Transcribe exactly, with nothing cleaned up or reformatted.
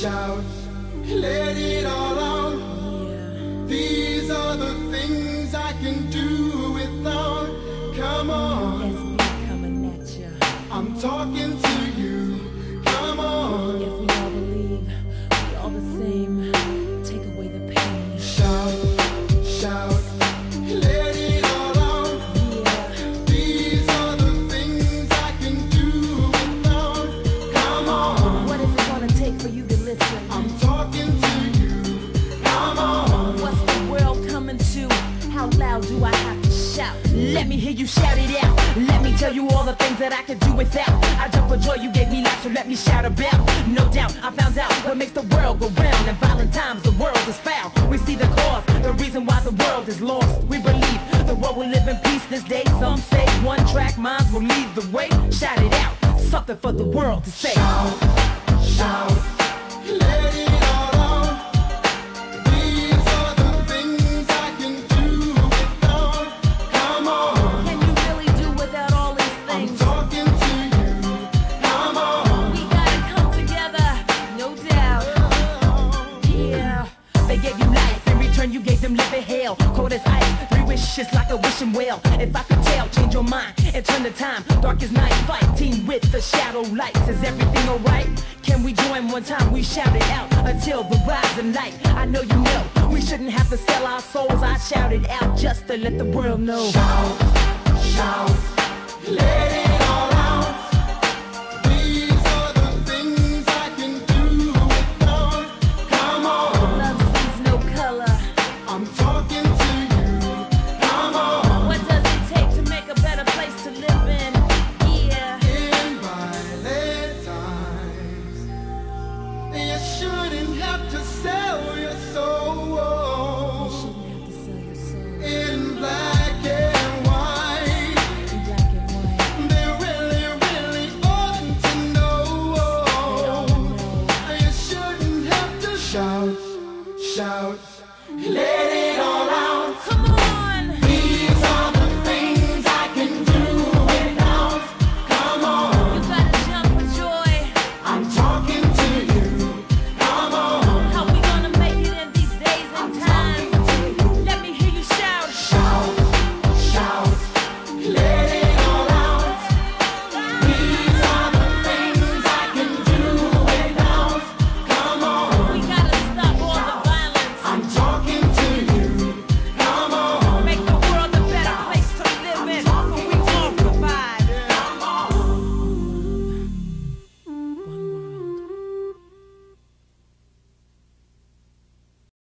shout, let it all out. Yeah. These are the things I can do without. Come on, That's me coming at ya. I'm talking to you. Come on, If we all believe we all the same, take away the pain. shout, shout, let it all out. Yeah. These are the things I can do without. Come on, What is it gonna take for you to listen? I'm talking to you. Come on, What's the world coming to? How loud do I have to shout? Let me hear you shout it out. Let me tell you all the things that I could do without. I jump for joy, you gave me life, so let me shout about. No doubt, I found out what makes the world go round. In violent times, the world is foul. We see the cause, the reason why the world is lost. We believe the world will live in peace this day. Some say one track minds will lead the way. Shout it out, something for the world to say. shout, shout, let it all out. These are the things I can do without. Come on, Can you really do without all these I'm things? talking to you. Come on, We gotta come together, no doubt. Yeah, they gave you life, in return you gave them living hell. Cold as ice, three wishes like a wishing well. If I could tell, change your mind and turn the time. Dark as night, fighting with the shadow lights. Is everything alright? Can we join one time? We shout it out until the rising light. I know you know, we shouldn't have to sell our souls. I shout it out just to let the world know. shout, shout, let it